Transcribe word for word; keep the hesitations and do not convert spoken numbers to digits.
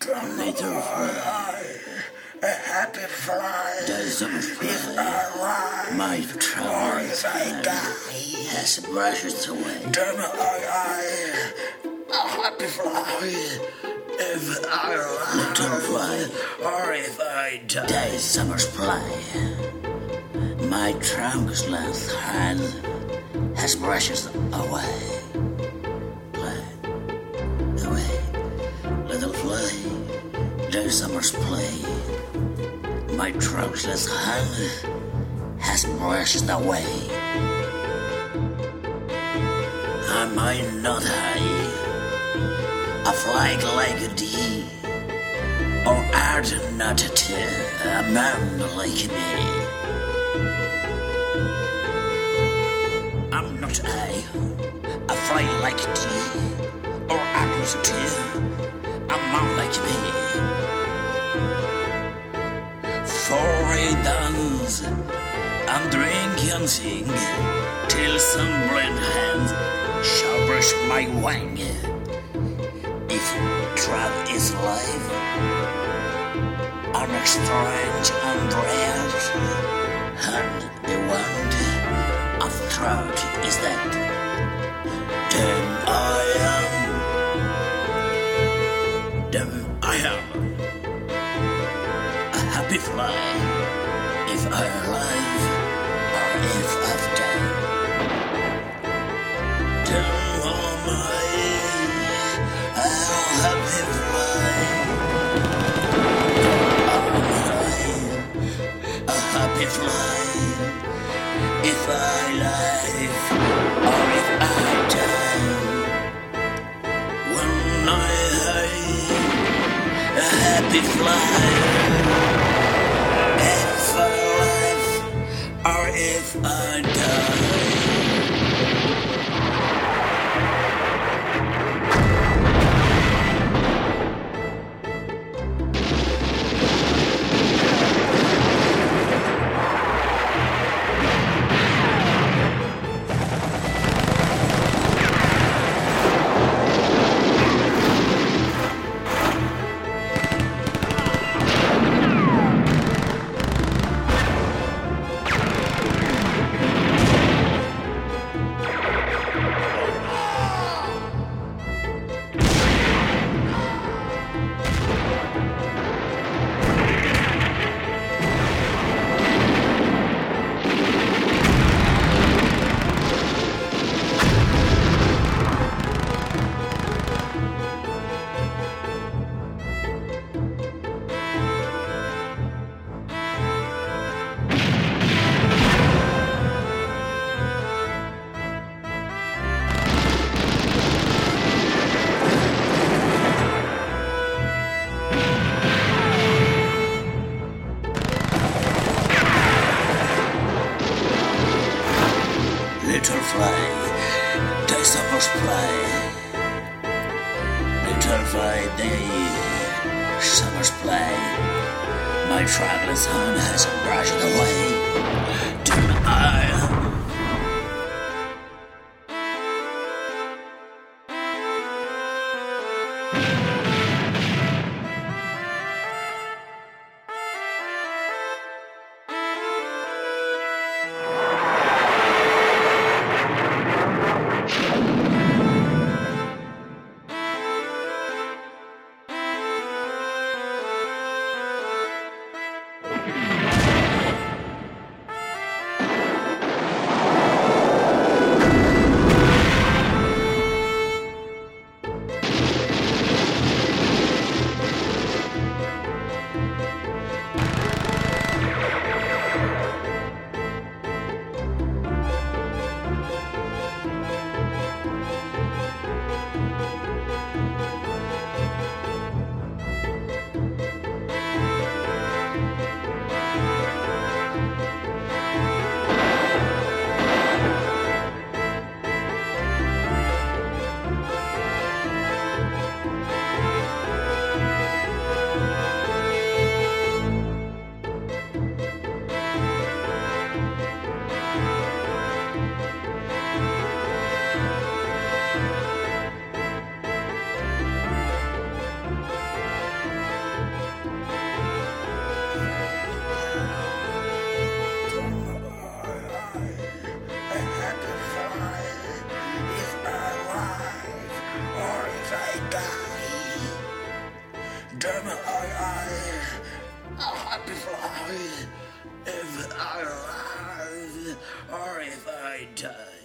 Little fly, a happy fly, does not is fly. alive, My or troubles if I die, has brushed away. then I, I, a happy fly, if I Little fly, or if I die. day summer's play. My trunk's length hand has brushes away. Play away, little fly, day summer's play. My trunkless hand has brushed away. Am I not high, a flag like a deer, or art not a man like me? I'm not I, a fly like thee, or art not a man like me. For I dance and drink and sing till some blind hand shall brush my wing. If trap is life, I'm strange and rare, and the wonder of trout is that then I am, then I am a happy fly. If I alive or if I've died, then am I a happy fly. Am I a happy fly? If I live or if I die, when I a happy fly. If I live or if I die. Little fly, day summer's play. Little fly, day summer's play. My traveler's hand has brushed away. Turn I Am I a happy fly if I rise or if I die?